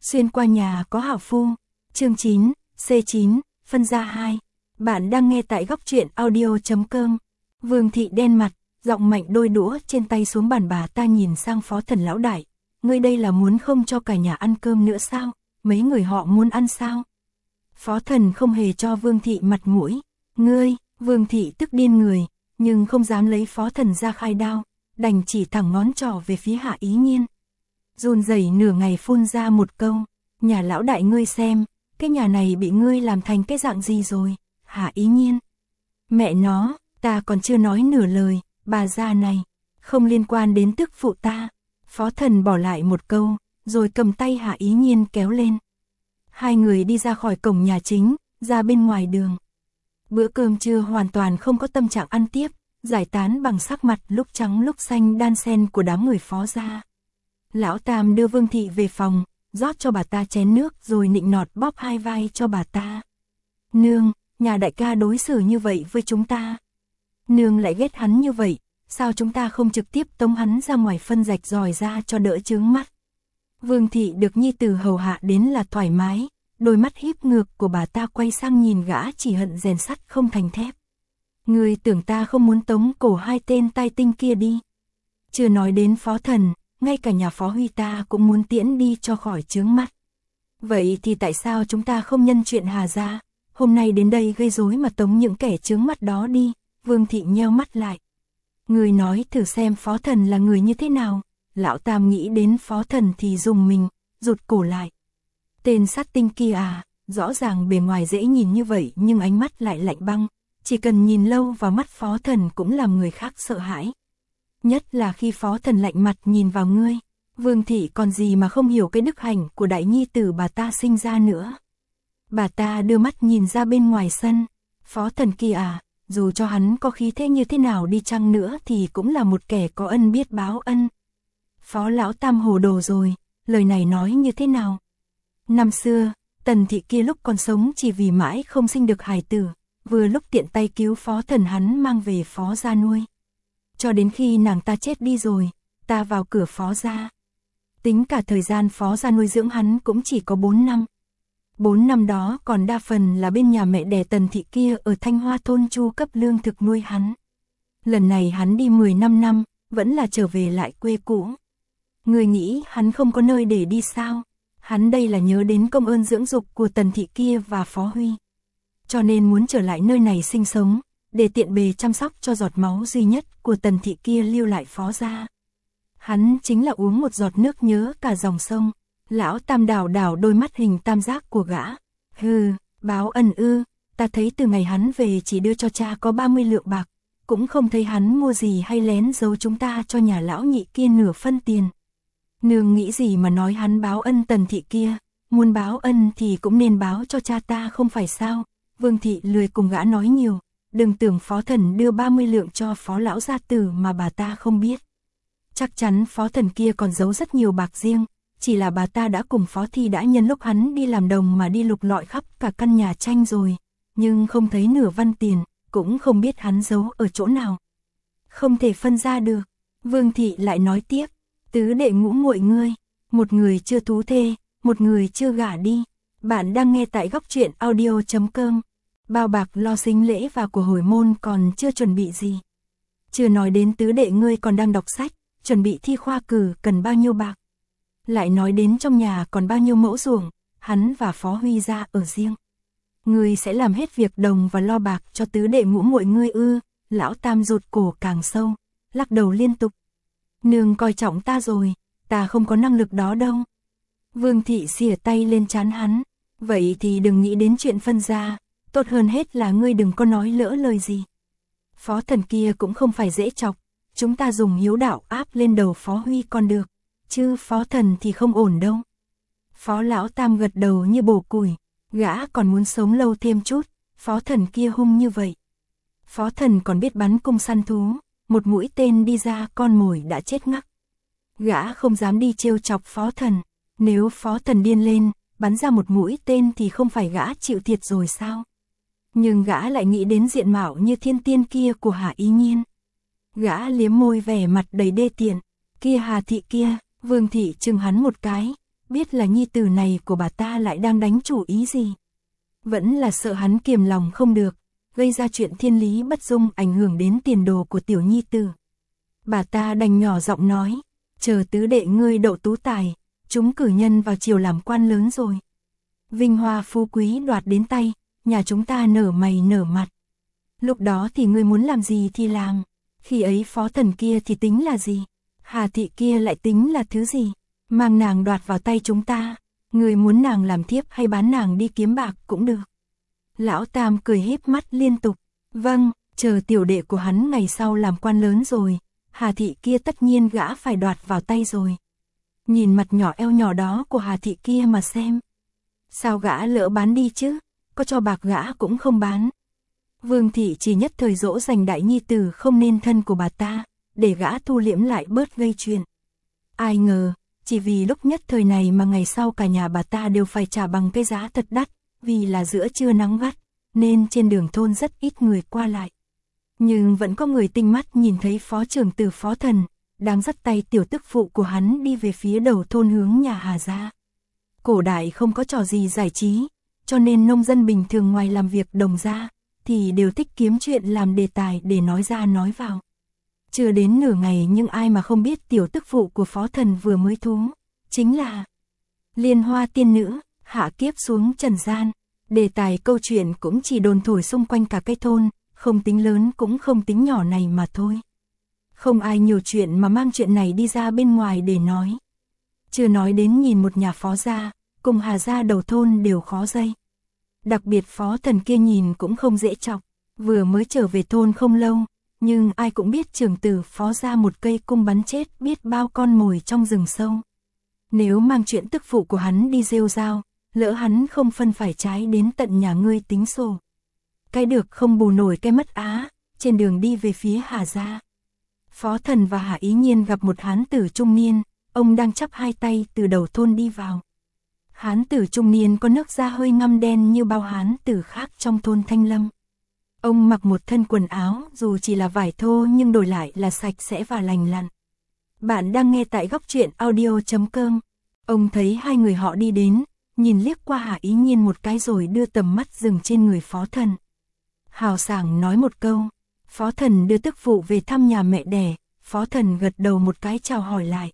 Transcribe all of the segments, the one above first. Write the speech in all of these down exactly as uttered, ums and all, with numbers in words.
Xuyên qua nhà có hảo phu. Chương chín, C chín, phân ra hai. Bạn đang nghe tại góc truyện audio chấm com. Vương thị đen mặt, giọng mạnh đôi đũa trên tay xuống bàn, bà ta nhìn sang Phó Thần lão đại. Ngươi đây là muốn không cho cả nhà ăn cơm nữa sao? Mấy người họ muốn ăn sao? Phó Thần không hề cho Vương thị mặt mũi. Ngươi, Vương thị tức điên người, nhưng không dám lấy Phó Thần ra khai đao, đành chỉ thẳng ngón trỏ về phía Hạ Ý Nhiên. Run rẩy nửa ngày phun ra một câu, nhà lão đại ngươi xem, cái nhà này bị ngươi làm thành cái dạng gì rồi, Hạ Ý Nhiên. Mẹ nó, ta còn chưa nói nửa lời, bà già này, không liên quan đến tức phụ ta. Phó Thần bỏ lại một câu, rồi cầm tay Hạ Ý Nhiên kéo lên. Hai người đi ra khỏi cổng nhà chính, ra bên ngoài đường. Bữa cơm trưa hoàn toàn không có tâm trạng ăn tiếp, giải tán bằng sắc mặt lúc trắng lúc xanh đan xen của đám người Phó gia. Lão Tam đưa Vương thị về phòng, rót cho bà ta chén nước rồi nịnh nọt bóp hai vai cho bà ta. Nương, nhà đại ca đối xử như vậy với chúng ta. Nương lại ghét hắn như vậy, sao chúng ta không trực tiếp tống hắn ra ngoài phân rạch ròi ra cho đỡ chướng mắt. Vương thị được nhi tử hầu hạ đến là thoải mái, đôi mắt híp ngược của bà ta quay sang nhìn gã chỉ hận rèn sắt không thành thép. Ngươi tưởng ta không muốn tống cổ hai tên tai tinh kia đi. Chưa nói đến Phó Thần, ngay cả nhà Phó Huy ta cũng muốn tiễn đi cho khỏi chướng mắt. Vậy thì tại sao chúng ta không nhân chuyện Hà gia, hôm nay đến đây gây rối mà tống những kẻ chướng mắt đó đi? Vương thị nheo mắt lại. Người nói thử xem Phó Thần là người như thế nào. Lão Tam nghĩ đến Phó Thần thì dùng mình, rụt cổ lại. Tên sát tinh kia à, rõ ràng bề ngoài dễ nhìn như vậy nhưng ánh mắt lại lạnh băng, chỉ cần nhìn lâu vào mắt Phó Thần cũng làm người khác sợ hãi. Nhất là khi Phó Thần lạnh mặt nhìn vào ngươi. Vương thị còn gì mà không hiểu cái đức hạnh của đại nhi tử bà ta sinh ra nữa. Bà ta đưa mắt nhìn ra bên ngoài sân. Phó Thần kia à, dù cho hắn có khí thế như thế nào đi chăng nữa thì cũng là một kẻ có ân biết báo ân. Phó lão Tam hồ đồ rồi, lời này nói như thế nào? Năm xưa, Tần thị kia lúc còn sống chỉ vì mãi không sinh được hài tử, vừa lúc tiện tay cứu Phó Thần hắn mang về Phó gia nuôi. Cho đến khi nàng ta chết đi rồi, ta vào cửa Phó gia. Tính cả thời gian Phó gia nuôi dưỡng hắn cũng chỉ có bốn năm. Bốn năm đó còn đa phần là bên nhà mẹ đẻ Tần thị kia ở Thanh Hoa thôn chu cấp lương thực nuôi hắn. Lần này hắn đi mười lăm năm, vẫn là trở về lại quê cũ. Người nghĩ hắn không có nơi để đi sao? Hắn đây là nhớ đến công ơn dưỡng dục của Tần thị kia và Phó Huy. Cho nên muốn trở lại nơi này sinh sống, để tiện bề chăm sóc cho giọt máu duy nhất của Tần thị kia lưu lại Phó gia. Hắn chính là uống một giọt nước nhớ cả dòng sông. Lão Tam đảo đảo đôi mắt hình tam giác của gã. Hừ, báo ân ư, ta thấy từ ngày hắn về chỉ đưa cho cha có ba mươi lượng bạc, cũng không thấy hắn mua gì hay lén giấu chúng ta cho nhà lão nhị kia nửa phân tiền. Nương nghĩ gì mà nói hắn báo ân Tần thị kia, muốn báo ân thì cũng nên báo cho cha ta không phải sao? Vương thị lười cùng gã nói nhiều, đừng tưởng Phó Thần đưa ba mươi lượng cho Phó lão gia tử mà bà ta không biết. Chắc chắn Phó Thần kia còn giấu rất nhiều bạc riêng, chỉ là bà ta đã cùng Phó Thi đã nhân lúc hắn đi làm đồng mà đi lục lọi khắp cả căn nhà tranh rồi, nhưng không thấy nửa văn tiền, cũng không biết hắn giấu ở chỗ nào. Không thể phân ra được. Vương thị lại nói tiếp, tứ đệ ngũ muội ngươi, một người chưa thú thê, một người chưa gả đi. Bạn đang nghe tại góc truyện audio chấm com. Bao bạc lo sinh lễ và của hồi môn còn chưa chuẩn bị gì. Chưa nói đến tứ đệ ngươi còn đang đọc sách, chuẩn bị thi khoa cử cần bao nhiêu bạc. Lại nói đến trong nhà còn bao nhiêu mẫu ruộng, hắn và Phó Huy ra ở riêng. Ngươi sẽ làm hết việc đồng và lo bạc cho tứ đệ ngũ muội ngươi ư? Lão Tam rụt cổ càng sâu, lắc đầu liên tục. Nương coi trọng ta rồi, ta không có năng lực đó đâu. Vương thị xìa tay lên trán hắn, vậy thì đừng nghĩ đến chuyện phân gia, tốt hơn hết là ngươi đừng có nói lỡ lời gì. Phó Thần kia cũng không phải dễ chọc, chúng ta dùng hiếu đạo áp lên đầu Phó Huy còn được, chứ Phó Thần thì không ổn đâu. Phó lão Tam gật đầu như bổ củi, gã còn muốn sống lâu thêm chút, Phó Thần kia hung như vậy. Phó Thần còn biết bắn cung săn thú, một mũi tên đi ra con mồi đã chết ngắc. Gã không dám đi trêu chọc Phó Thần, nếu Phó Thần điên lên, bắn ra một mũi tên thì không phải gã chịu thiệt rồi sao? Nhưng gã lại nghĩ đến diện mạo như thiên tiên kia của Hạ Ý Nhiên. Gã liếm môi vẻ mặt đầy đê tiện, kia Hà thị kia, Vương thị chừng hắn một cái, biết là nhi tử này của bà ta lại đang đánh chủ ý gì. Vẫn là sợ hắn kiềm lòng không được, gây ra chuyện thiên lý bất dung ảnh hưởng đến tiền đồ của tiểu nhi tử. Bà ta đành nhỏ giọng nói, chờ tứ đệ ngươi đậu tú tài, chúng cử nhân vào triều làm quan lớn rồi. Vinh hoa phú quý đoạt đến tay, nhà chúng ta nở mày nở mặt. Lúc đó thì ngươi muốn làm gì thì làm, khi ấy phó thần kia thì tính là gì, Hà thị kia lại tính là thứ gì, mang nàng đoạt vào tay chúng ta, ngươi muốn nàng làm thiếp hay bán nàng đi kiếm bạc cũng được. Lão Tam cười híp mắt liên tục, vâng, chờ tiểu đệ của hắn ngày sau làm quan lớn rồi, Hà thị kia tất nhiên gã phải đoạt vào tay rồi. Nhìn mặt nhỏ eo nhỏ đó của Hà thị kia mà xem. Sao gã lỡ bán đi chứ, có cho bạc gã cũng không bán. Vương thị chỉ nhất thời dỗ dành đại nhi tử không nên thân của bà ta, để gã thu liễm lại bớt gây chuyện. Ai ngờ, chỉ vì lúc nhất thời này mà ngày sau cả nhà bà ta đều phải trả bằng cái giá thật đắt, vì là giữa trưa nắng gắt, nên trên đường thôn rất ít người qua lại. Nhưng vẫn có người tinh mắt nhìn thấy phó trưởng tử Phó Thần, đang dắt tay tiểu tức phụ của hắn đi về phía đầu thôn hướng nhà Hà gia. Cổ đại không có trò gì giải trí, cho nên nông dân bình thường ngoài làm việc đồng ra, thì đều thích kiếm chuyện làm đề tài để nói ra nói vào. Chưa đến nửa ngày nhưng ai mà không biết tiểu tức phụ của Phó Thần vừa mới thú, chính là Liên Hoa tiên nữ, hạ kiếp xuống trần gian. Đề tài câu chuyện cũng chỉ đồn thổi xung quanh cả cái thôn, không tính lớn cũng không tính nhỏ này mà thôi. Không ai nhiều chuyện mà mang chuyện này đi ra bên ngoài để nói. Chưa nói đến nhìn một nhà Phó gia, cùng Hà gia đầu thôn đều khó dây. Đặc biệt Phó Thần kia nhìn cũng không dễ chọc, vừa mới trở về thôn không lâu, nhưng ai cũng biết trưởng tử Phó gia một cây cung bắn chết biết bao con mồi trong rừng sâu. Nếu mang chuyện tức phụ của hắn đi rêu rao, lỡ hắn không phân phải trái đến tận nhà ngươi tính sổ. Cái được không bù nổi cái mất á, trên đường đi về phía Hà gia. Phó Thần và Hà Ý Nhiên gặp một hán tử trung niên, ông đang chắp hai tay từ đầu thôn đi vào. Hán tử trung niên có nước da hơi ngăm đen như bao hán tử khác trong thôn Thanh Lâm. Ông mặc một thân quần áo dù chỉ là vải thô nhưng đổi lại là sạch sẽ và lành lặn. Bạn đang nghe tại góc truyện audio chấm com. Ông thấy hai người họ đi đến, nhìn liếc qua Hà Ý Nhiên một cái rồi đưa tầm mắt dừng trên người Phó Thần. Hào sảng nói một câu, Phó Thần đưa tức phụ về thăm nhà mẹ đẻ, Phó Thần gật đầu một cái chào hỏi lại.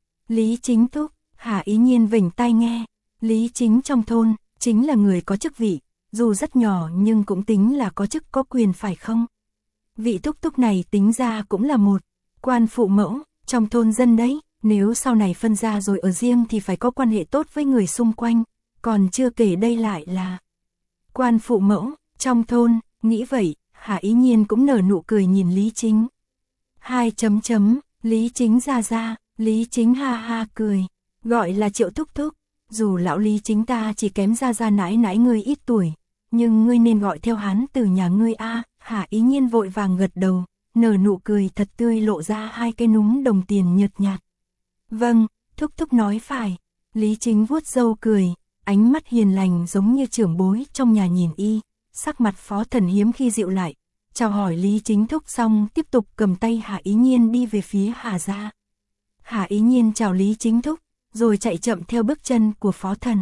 Lý Chính thúc, Hà Ý Nhiên vểnh tai nghe, Lý Chính trong thôn, chính là người có chức vị, dù rất nhỏ nhưng cũng tính là có chức có quyền phải không? Vị thúc thúc này tính ra cũng là một quan phụ mẫu, trong thôn dân đấy, nếu sau này phân ra rồi ở riêng thì phải có quan hệ tốt với người xung quanh, còn chưa kể đây lại là quan phụ mẫu, trong thôn, nghĩ vậy, Hà Ý Nhiên cũng nở nụ cười nhìn Lý Chính. Hai chấm chấm, Lý Chính ra ra, Lý Chính ha ha cười, gọi là Triệu thúc thúc, dù lão Lý Chính ta chỉ kém ra ra nãi nãi ngươi ít tuổi, nhưng ngươi nên gọi theo hắn từ nhà ngươi a. Hà Ý Nhiên vội vàng gật đầu, nở nụ cười thật tươi lộ ra hai cái núm đồng tiền nhợt nhạt. Vâng, thúc thúc nói phải. Lý Chính vuốt râu cười, ánh mắt hiền lành giống như trưởng bối trong nhà nhìn y, sắc mặt Phó Thần hiếm khi dịu lại, chào hỏi Lý Chính thúc xong tiếp tục cầm tay Hà Ý Nhiên đi về phía Hà gia. Hà Ý Nhiên chào Lý Chính thúc, rồi chạy chậm theo bước chân của Phó Thần.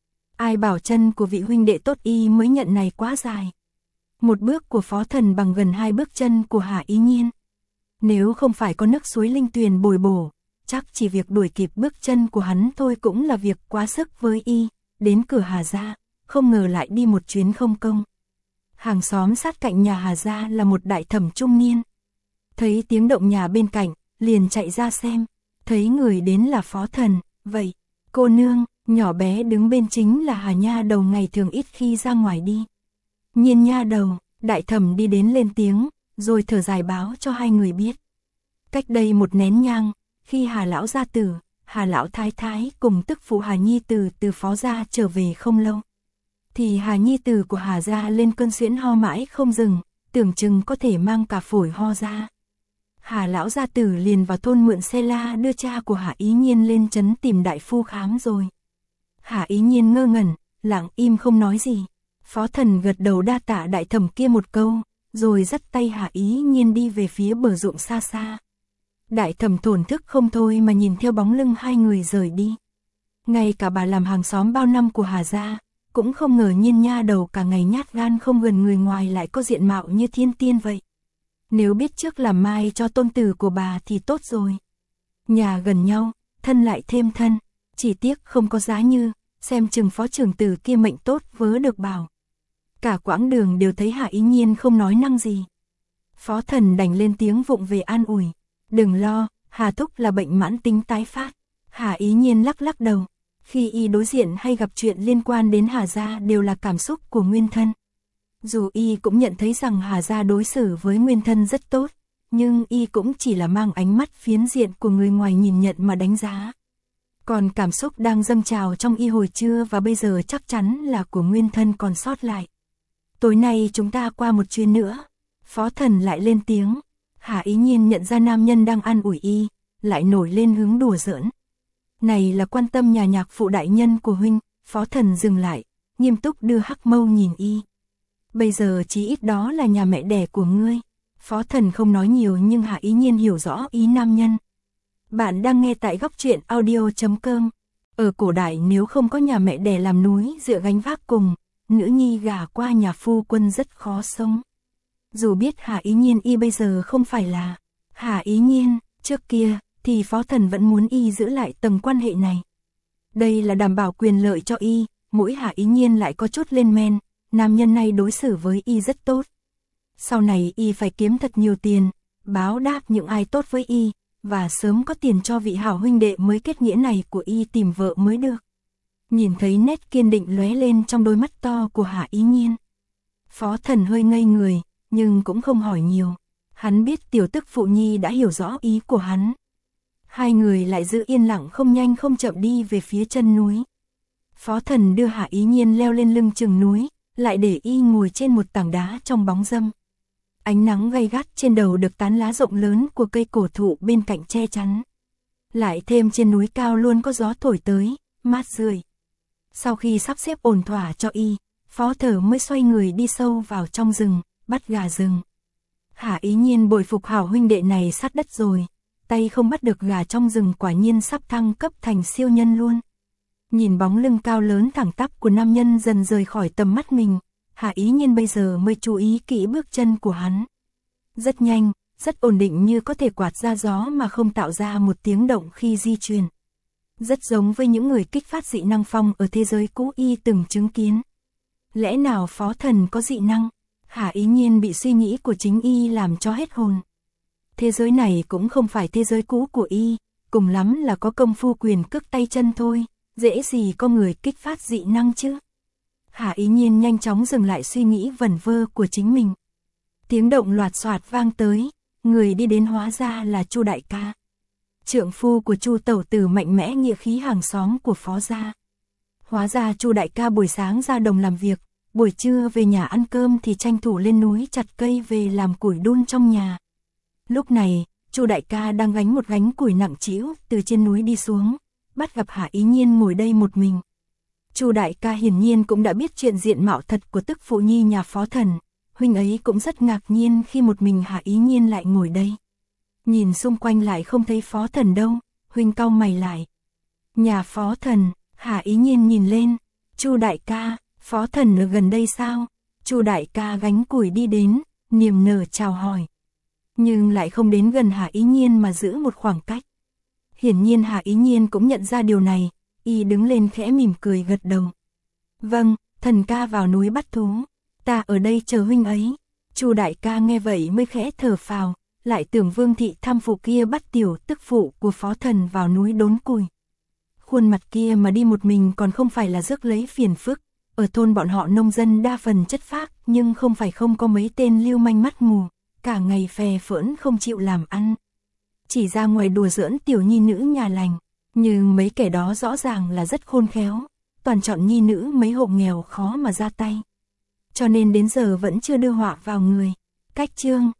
Ai bảo chân của vị huynh đệ tốt y mới nhận này quá dài. Một bước của Phó Thần bằng gần hai bước chân của Hà Ý Nhiên. Nếu không phải có nước suối linh tuyền bồi bổ, chắc chỉ việc đuổi kịp bước chân của hắn thôi cũng là việc quá sức với y. Đến cửa Hà gia, không ngờ lại đi một chuyến không công. Hàng xóm sát cạnh nhà Hà gia là một đại thẩm trung niên. Thấy tiếng động nhà bên cạnh, liền chạy ra xem, thấy người đến là Phó Thần, vậy, cô nương, nhỏ bé đứng bên chính là Hà nha đầu ngày thường ít khi ra ngoài đi. Nhiên nha đầu, đại thẩm đi đến lên tiếng, rồi thở dài báo cho hai người biết. Cách đây một nén nhang, khi Hà lão gia tử, Hà lão thái thái cùng tức phụ Hà nhi tử từ Phó gia trở về không lâu, thì Hà nhi tử của Hà gia lên cơn suyễn ho mãi không dừng, tưởng chừng có thể mang cả phổi ho ra. Hà lão gia tử liền vào thôn mượn xe la đưa cha của Hà Ý Nhiên lên trấn tìm đại phu khám rồi. Hà Ý Nhiên ngơ ngẩn, lặng im không nói gì. Phó Thần gật đầu đa tạ đại thẩm kia một câu, rồi dắt tay Hà Ý Nhiên đi về phía bờ ruộng xa xa. Đại thẩm thổn thức không thôi mà nhìn theo bóng lưng hai người rời đi. Ngay cả bà làm hàng xóm bao năm của Hà gia, cũng không ngờ Nhiên nha đầu cả ngày nhát gan không gần người ngoài lại có diện mạo như thiên tiên vậy. Nếu biết trước làm mai cho tôn tử của bà thì tốt rồi. Nhà gần nhau, thân lại thêm thân, chỉ tiếc không có Giá Như, xem chừng phó trưởng tử kia mệnh tốt vớ được bảo. Cả quãng đường đều thấy Hạ Ý Nhiên không nói năng gì. Phó Thần đành lên tiếng vụng về an ủi. Đừng lo, Hà thúc là bệnh mãn tính tái phát. Hạ Ý Nhiên lắc lắc đầu. Khi y đối diện hay gặp chuyện liên quan đến Hà gia đều là cảm xúc của nguyên thân. Dù y cũng nhận thấy rằng Hà gia đối xử với nguyên thân rất tốt, nhưng y cũng chỉ là mang ánh mắt phiến diện của người ngoài nhìn nhận mà đánh giá. Còn cảm xúc đang dâng trào trong y hồi trưa và bây giờ chắc chắn là của nguyên thân còn sót lại. Tối nay chúng ta qua một chuyến nữa. Phó Thần lại lên tiếng. Hạ Ý Nhiên nhận ra nam nhân đang an ủi y, lại nổi lên hứng đùa giỡn. Này là quan tâm nhà nhạc phụ đại nhân của huynh. Phó Thần dừng lại, nghiêm túc đưa hắc mâu nhìn y. Bây giờ chí ít đó là nhà mẹ đẻ của ngươi. Phó Thần không nói nhiều nhưng Hạ Ý Nhiên hiểu rõ ý nam nhân. Bạn đang nghe tại góc truyện audio chấm com. Ở cổ đại nếu không có nhà mẹ đẻ làm núi dựa gánh vác cùng, nữ nhi gả qua nhà phu quân rất khó sống. Dù biết Hạ Ý Nhiên y bây giờ không phải là Hạ Ý Nhiên, trước kia thì Phó Thần vẫn muốn y giữ lại tầng quan hệ này. Đây là đảm bảo quyền lợi cho y, mỗi Hạ Ý Nhiên lại có chút lên men, nam nhân này đối xử với y rất tốt. Sau này y phải kiếm thật nhiều tiền, báo đáp những ai tốt với y, và sớm có tiền cho vị hảo huynh đệ mới kết nghĩa này của y tìm vợ mới được. Nhìn thấy nét kiên định lóe lên trong đôi mắt to của Hạ Ý Nhiên. Phó Thần hơi ngây người, nhưng cũng không hỏi nhiều. Hắn biết tiểu tức phụ nhi đã hiểu rõ ý của hắn. Hai người lại giữ yên lặng không nhanh không chậm đi về phía chân núi. Phó Thần đưa Hạ Ý Nhiên leo lên lưng chừng núi, lại để y ngồi trên một tảng đá trong bóng râm. Ánh nắng gay gắt trên đầu được tán lá rộng lớn của cây cổ thụ bên cạnh che chắn. Lại thêm trên núi cao luôn có gió thổi tới, mát rượi. Sau khi sắp xếp ổn thỏa cho y, Phó Thở mới xoay người đi sâu vào trong rừng, bắt gà rừng. Hạ Ý Nhiên bội phục hảo huynh đệ này sát đất rồi, tay không bắt được gà trong rừng quả nhiên sắp thăng cấp thành siêu nhân luôn. Nhìn bóng lưng cao lớn thẳng tắp của nam nhân dần rời khỏi tầm mắt mình, Hạ Ý Nhiên bây giờ mới chú ý kỹ bước chân của hắn. Rất nhanh, rất ổn định như có thể quạt ra gió mà không tạo ra một tiếng động khi di chuyển. Rất giống với những người kích phát dị năng phong ở thế giới cũ y từng chứng kiến. Lẽ nào Phó Thần có dị năng? Hạ Ý Nhiên bị suy nghĩ của chính y làm cho hết hồn. Thế giới này cũng không phải thế giới cũ của y, cùng lắm là có công phu quyền cước tay chân thôi, dễ gì có người kích phát dị năng chứ. Hạ Ý Nhiên nhanh chóng dừng lại suy nghĩ vẩn vơ của chính mình. Tiếng động loạt xoạt vang tới, người đi đến hóa ra là Chu đại ca. Trượng phu của Chu tẩu tử mạnh mẽ nghĩa khí hàng xóm của Phó gia. Hóa ra Chu đại ca buổi sáng ra đồng làm việc, buổi trưa về nhà ăn cơm thì tranh thủ lên núi chặt cây về làm củi đun trong nhà. Lúc này, Chu đại ca đang gánh một gánh củi nặng trĩu từ trên núi đi xuống, bắt gặp Hạ Ý Nhiên ngồi đây một mình. Chu đại ca hiển nhiên cũng đã biết chuyện diện mạo thật của tức phụ nhi nhà Phó Thần, huynh ấy cũng rất ngạc nhiên khi một mình Hạ Ý Nhiên lại ngồi đây. Nhìn xung quanh lại không thấy Phó Thần đâu, huynh cau mày lại. Nhà Phó Thần, Hạ Ý Nhiên nhìn lên, Chu đại ca, Phó Thần ở gần đây sao? Chu đại ca gánh củi đi đến, niềm nở chào hỏi. Nhưng lại không đến gần Hạ Ý Nhiên mà giữ một khoảng cách. Hiển nhiên Hạ Ý Nhiên cũng nhận ra điều này, y đứng lên khẽ mỉm cười gật đầu. Vâng, thần ca vào núi bắt thú, ta ở đây chờ huynh ấy. Chu đại ca nghe vậy mới khẽ thở phào, lại tưởng Vương thị tham phụ kia bắt tiểu tức phụ của Phó Thần vào núi đốn củi. Khuôn mặt kia mà đi một mình còn không phải là rước lấy phiền phức. Ở thôn bọn họ nông dân đa phần chất phác, nhưng không phải không có mấy tên lưu manh mắt mù, cả ngày phè phỡn không chịu làm ăn. Chỉ ra ngoài đùa giỡn tiểu nhi nữ nhà lành, nhưng mấy kẻ đó rõ ràng là rất khôn khéo, toàn chọn nhi nữ mấy hộ nghèo khó mà ra tay. Cho nên đến giờ vẫn chưa đưa họa vào người. Cách chương